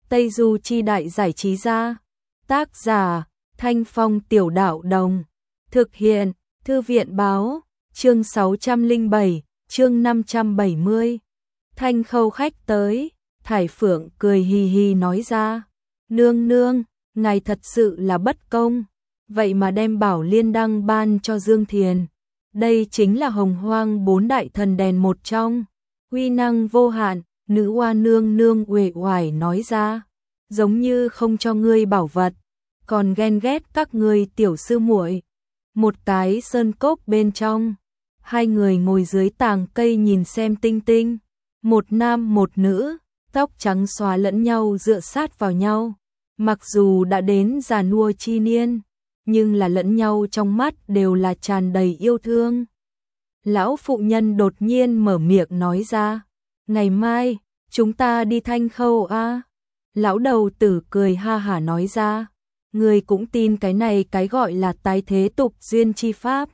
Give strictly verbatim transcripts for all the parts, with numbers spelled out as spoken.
Tây Du Chi Đại Giải Trí Gia. Tác giả, Thanh Phong Tiểu Đạo Đồng. Thực hiện, Thư viện Báo. Chương sáu trăm lẻ bảy, chương năm trăm bảy mươi. Thanh Khâu khách tới, Thải Phượng cười hì hì nói ra. Nương nương, ngài thật sự là bất công. Vậy mà đem Bảo Liên Đăng ban cho Dương Thiền. Đây chính là Hồng Hoang bốn đại thần đèn một trong. Uy năng vô hạn, nữ oa nương nương uể oải nói ra. Giống như không cho ngươi bảo vật, còn ghen ghét các ngươi tiểu sư muội. Một cái sơn cốc bên trong, hai người ngồi dưới tàng cây nhìn xem tinh tinh. Một nam một nữ, tóc trắng xóa lẫn nhau dựa sát vào nhau. Mặc dù đã đến già nua chi niên, nhưng là lẫn nhau trong mắt đều là tràn đầy yêu thương. Lão phụ nhân đột nhiên mở miệng nói ra. Ngày mai, chúng ta đi Thanh Khâu a. Lão đầu tử cười ha hả nói ra. Người cũng tin cái này cái gọi là tái thế tục duyên chi pháp.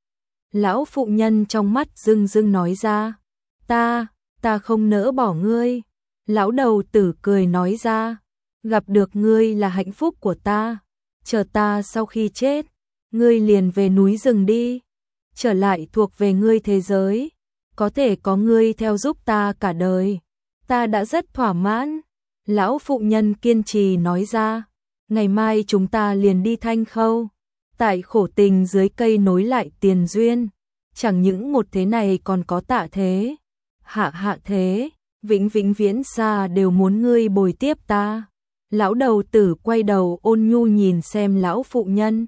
Lão phụ nhân trong mắt rưng rưng nói ra. Ta, ta không nỡ bỏ ngươi. Lão đầu tử cười nói ra. Gặp được ngươi là hạnh phúc của ta. Chờ ta sau khi chết, ngươi liền về núi rừng đi. Trở lại thuộc về ngươi thế giới. Có thể có ngươi theo giúp ta cả đời. Ta đã rất thỏa mãn. Lão phụ nhân kiên trì nói ra. Ngày mai chúng ta liền đi Thanh Khâu. Tại khổ tình dưới cây nối lại tiền duyên. Chẳng những một thế này còn có tạ thế. Hạ hạ thế. Vĩnh vĩnh viễn xa đều muốn ngươi bồi tiếp ta. Lão đầu tử quay đầu ôn nhu nhìn xem lão phụ nhân.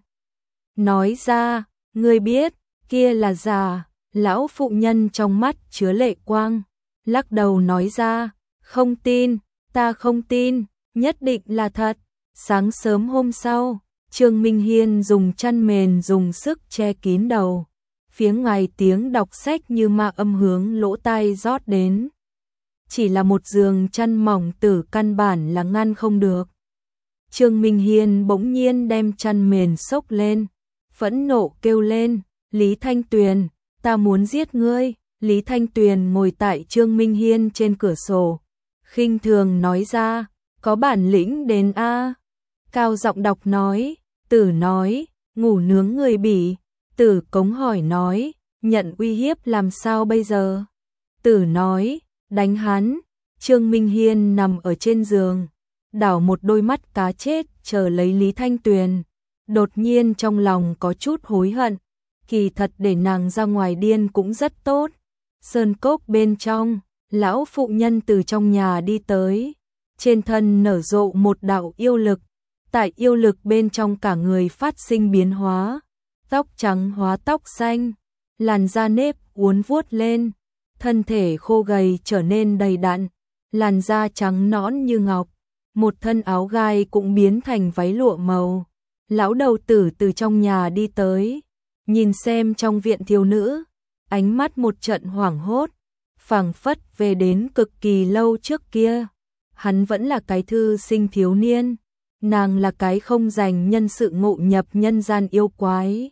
Nói ra, ngươi biết, kia là già. Lão phụ nhân trong mắt chứa lệ quang. Lắc đầu nói ra, không tin, ta không tin, nhất định là thật. Sáng sớm hôm sau, Trương Minh Hiên dùng chăn mền dùng sức che kín đầu. Phía ngoài tiếng đọc sách như ma âm hướng lỗ tai rót đến. Chỉ là một giường chăn mỏng tử căn bản là ngăn không được. Trương Minh Hiên bỗng nhiên đem chăn mền xốc lên, phẫn nộ kêu lên, Lý Thanh Tuyền, ta muốn giết ngươi. Lý Thanh Tuyền ngồi tại Trương Minh Hiên trên cửa sổ, khinh thường nói ra, có bản lĩnh đến a. Cao giọng đọc nói, Tử nói, ngủ nướng người bỉ. Tử cống hỏi nói, nhận uy hiếp làm sao bây giờ? Tử nói, đánh hắn. Trương Minh Hiên nằm ở trên giường, đảo một đôi mắt cá chết chờ lấy Lý Thanh Tuyền. Đột nhiên trong lòng có chút hối hận, kỳ thật để nàng ra ngoài điên cũng rất tốt. Sơn cốc bên trong, lão phụ nhân từ trong nhà đi tới, trên thân nở rộ một đạo yêu lực, tại yêu lực bên trong cả người phát sinh biến hóa, tóc trắng hóa tóc xanh, làn da nếp uốn vuốt lên, thân thể khô gầy trở nên đầy đặn, làn da trắng nõn như ngọc, một thân áo gai cũng biến thành váy lụa màu. Lão đầu tử từ trong nhà đi tới, nhìn xem trong viện thiếu nữ, ánh mắt một trận hoảng hốt, phảng phất về đến cực kỳ lâu trước kia. Hắn vẫn là cái thư sinh thiếu niên, nàng là cái không dành nhân sự ngộ nhập nhân gian yêu quái.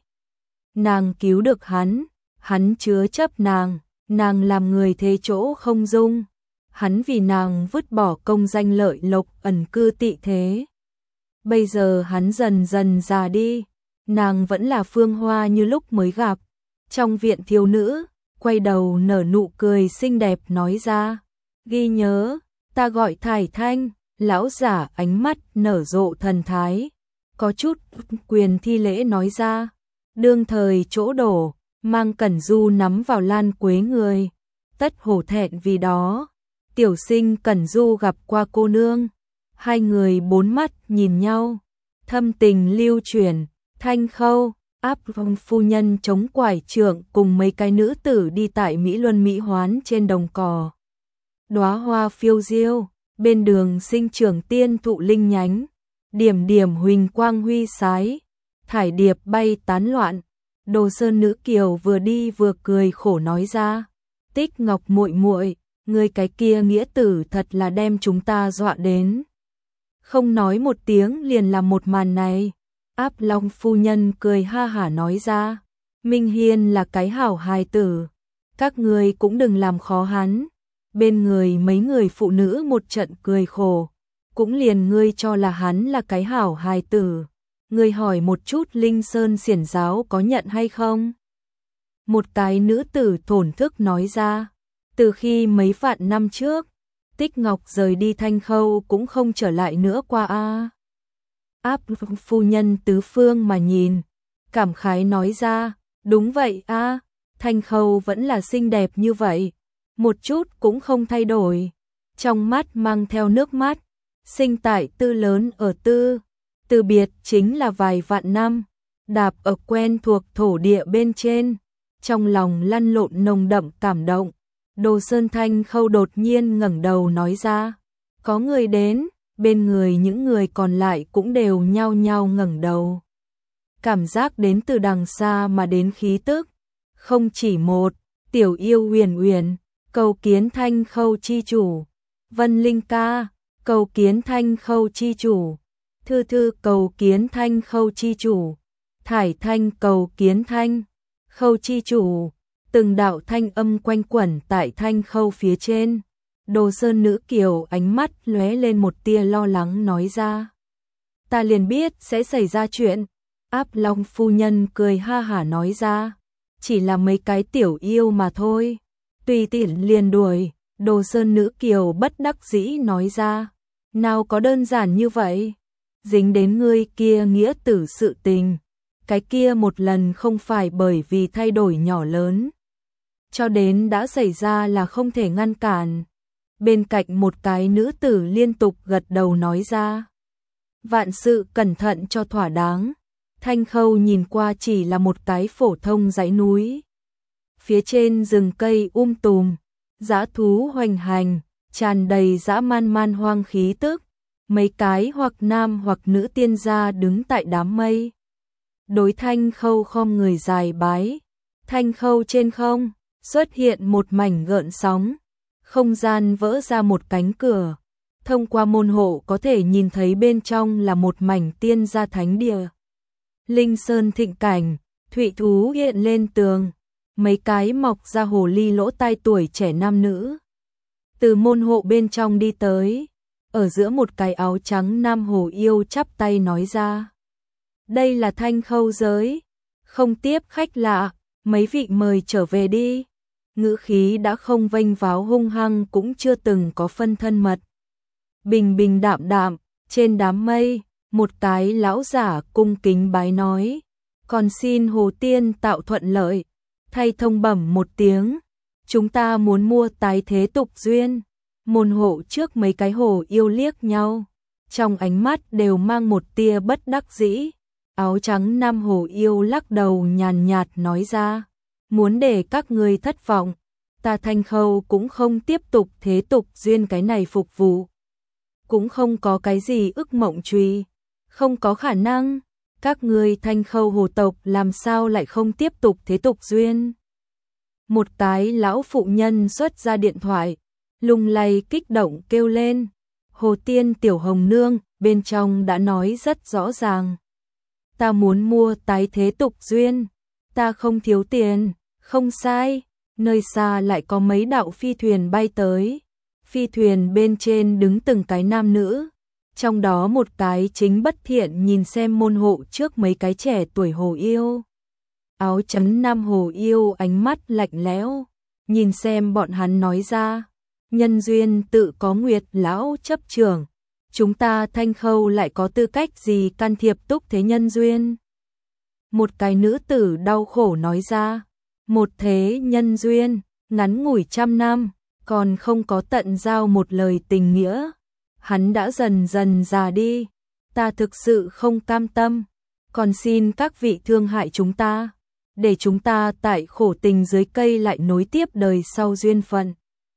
Nàng cứu được hắn, hắn chứa chấp nàng, nàng làm người thế chỗ không dung. Hắn vì nàng vứt bỏ công danh lợi lộc ẩn cư tị thế. Bây giờ hắn dần dần già đi, nàng vẫn là phương hoa như lúc mới gặp. Trong viện thiếu nữ, quay đầu nở nụ cười xinh đẹp nói ra, ghi nhớ, ta gọi Thải Thanh. Lão giả ánh mắt nở rộ thần thái, có chút quyền thi lễ nói ra, đương thời chỗ đổ, mang Cẩn Du nắm vào lan quế người, tất hổ thẹn vì đó. Tiểu sinh Cẩn Du gặp qua cô nương, hai người bốn mắt nhìn nhau, thâm tình lưu chuyển. Thanh Khâu, áp phong phu nhân chống quải trượng cùng mấy cái nữ tử đi tại Mỹ Luân Mỹ Hoán trên đồng cỏ. Đóa hoa phiêu diêu, bên đường sinh trưởng tiên thụ linh nhánh, điểm điểm huỳnh quang huy sái, thải điệp bay tán loạn. Đồ Sơn nữ kiều vừa đi vừa cười khổ nói ra, Tích Ngọc muội muội, người cái kia nghĩa tử thật là đem chúng ta dọa đến. Không nói một tiếng liền làm một màn này. Áp Long phu nhân cười ha hả nói ra, Minh Hiên là cái hảo hài tử, các người cũng đừng làm khó hắn. Bên người mấy người phụ nữ một trận cười khổ, cũng liền ngươi cho là hắn là cái hảo hài tử. Ngươi hỏi một chút Linh Sơn xiển giáo có nhận hay không? Một cái nữ tử thổn thức nói ra, từ khi mấy vạn năm trước, Tích Ngọc rời đi Thanh Khâu cũng không trở lại nữa qua a. Áp phu nhân tứ phương mà nhìn, cảm khái nói ra, đúng vậy a, Thanh Khâu vẫn là xinh đẹp như vậy, một chút cũng không thay đổi. Trong mắt mang theo nước mắt, sinh tại Tư lớn ở Tư, từ biệt chính là vài vạn năm, đạp ở quen thuộc thổ địa bên trên, trong lòng lăn lộn nồng đậm cảm động. Đồ Sơn Thanh Khâu đột nhiên ngẩng đầu nói ra, có người đến, bên người những người còn lại cũng đều nhao nhao ngẩng đầu. Cảm giác đến từ đằng xa mà đến khí tức, không chỉ một, Tiểu Yêu Huyền Huyền, cầu kiến Thanh Khâu chi chủ, Vân Linh ca, cầu kiến Thanh Khâu chi chủ, Thư Thư cầu kiến Thanh Khâu chi chủ, Thải Thanh cầu kiến Thanh Khâu chi chủ. Từng đạo thanh âm quanh quẩn tại Thanh Khâu phía trên. Đồ Sơn nữ kiều ánh mắt lóe lên một tia lo lắng nói ra, ta liền biết sẽ xảy ra chuyện. Áp Long phu nhân cười ha hả nói ra, chỉ là mấy cái tiểu yêu mà thôi, tùy tiện liền đuổi. Đồ Sơn nữ kiều bất đắc dĩ nói ra, nào có đơn giản như vậy, dính đến ngươi kia nghĩa tử sự tình, cái kia một lần không phải bởi vì thay đổi nhỏ lớn, cho đến đã xảy ra là không thể ngăn cản. Bên cạnh một cái nữ tử liên tục gật đầu nói ra, vạn sự cẩn thận cho thỏa đáng. Thanh Khâu nhìn qua chỉ là một cái phổ thông dãy núi, phía trên rừng cây um tùm, dã thú hoành hành, tràn đầy dã man man hoang khí tức, mấy cái hoặc nam hoặc nữ tiên gia đứng tại đám mây, đối Thanh Khâu khom người dài bái. Thanh Khâu trên không xuất hiện một mảnh gợn sóng, không gian vỡ ra một cánh cửa, thông qua môn hộ có thể nhìn thấy bên trong là một mảnh tiên gia thánh địa. Linh Sơn thịnh cảnh, thụy thú hiện lên tường, mấy cái mọc ra hồ ly lỗ tai tuổi trẻ nam nữ từ môn hộ bên trong đi tới, ở giữa một cái áo trắng nam hồ yêu chắp tay nói ra, đây là Thanh Khâu giới, không tiếp khách lạ, mấy vị mời trở về đi. Ngữ khí đã không vênh váo hung hăng, cũng chưa từng có phân thân mật. Bình bình đạm đạm, trên đám mây, một cái lão giả cung kính bái nói, còn xin Hồ Tiên tạo thuận lợi, thay thông bẩm một tiếng, chúng ta muốn mua tái thế tục duyên. Môn hộ trước mấy cái hồ yêu liếc nhau, trong ánh mắt đều mang một tia bất đắc dĩ. Áo trắng nam hồ yêu lắc đầu nhàn nhạt nói ra, muốn để các ngươi thất vọng, ta Thanh Khâu cũng không tiếp tục thế tục duyên cái này phục vụ. Cũng không có cái gì ức mộng truy, không có khả năng, các ngươi Thanh Khâu hồ tộc làm sao lại không tiếp tục thế tục duyên. Một cái lão phụ nhân xuất ra điện thoại, lung lay kích động kêu lên, Hồ Tiên tiểu hồng nương, bên trong đã nói rất rõ ràng. Ta muốn mua tái thế tục duyên, ta không thiếu tiền, không sai. Nơi xa lại có mấy đạo phi thuyền bay tới, phi thuyền bên trên đứng từng cái nam nữ, trong đó một cái chính bất thiện nhìn xem môn hộ trước mấy cái trẻ tuổi hồ yêu. Áo trắng nam hồ yêu ánh mắt lạnh lẽo, nhìn xem bọn hắn nói ra, nhân duyên tự có nguyệt lão chấp trưởng, chúng ta Thanh Khâu lại có tư cách gì can thiệp túc thế nhân duyên. Một cái nữ tử đau khổ nói ra, một thế nhân duyên, ngắn ngủi trăm năm, còn không có tận giao một lời tình nghĩa. Hắn đã dần dần già đi, ta thực sự không cam tâm, còn xin các vị thương hại chúng ta, để chúng ta tại khổ tình dưới cây lại nối tiếp đời sau duyên phận.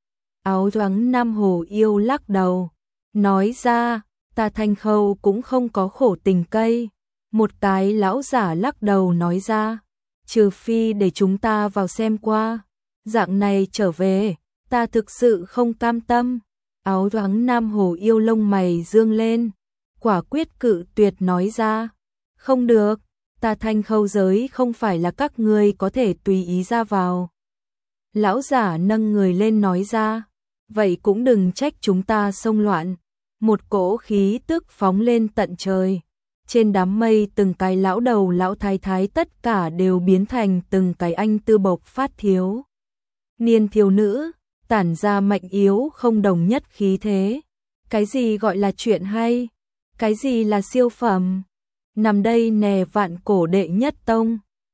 Áo trắng nam hồ yêu lắc đầu, nói ra, ta Thanh Khâu cũng không có khổ tình cây. Một cái lão giả lắc đầu nói ra, trừ phi để chúng ta vào xem qua, dạng này trở về, ta thực sự không cam tâm. Áo trắng nam hồ yêu lông mày dương lên, quả quyết cự tuyệt nói ra, không được, ta Thanh Khâu giới không phải là các ngươi có thể tùy ý ra vào. Lão giả nâng người lên nói ra, vậy cũng đừng trách chúng ta xông loạn. một cỗ khí tức phóng lên tận trời. Trên đám mây từng cái lão đầu lão thái thái tất cả đều biến thành từng cái anh tư bộc phát thiếu niên thiếu nữ, tản ra mạnh yếu không đồng nhất khí thế. Cái gì gọi là chuyện hay? Cái gì là siêu phẩm? Nằm đây nè vạn cổ đệ nhất tông.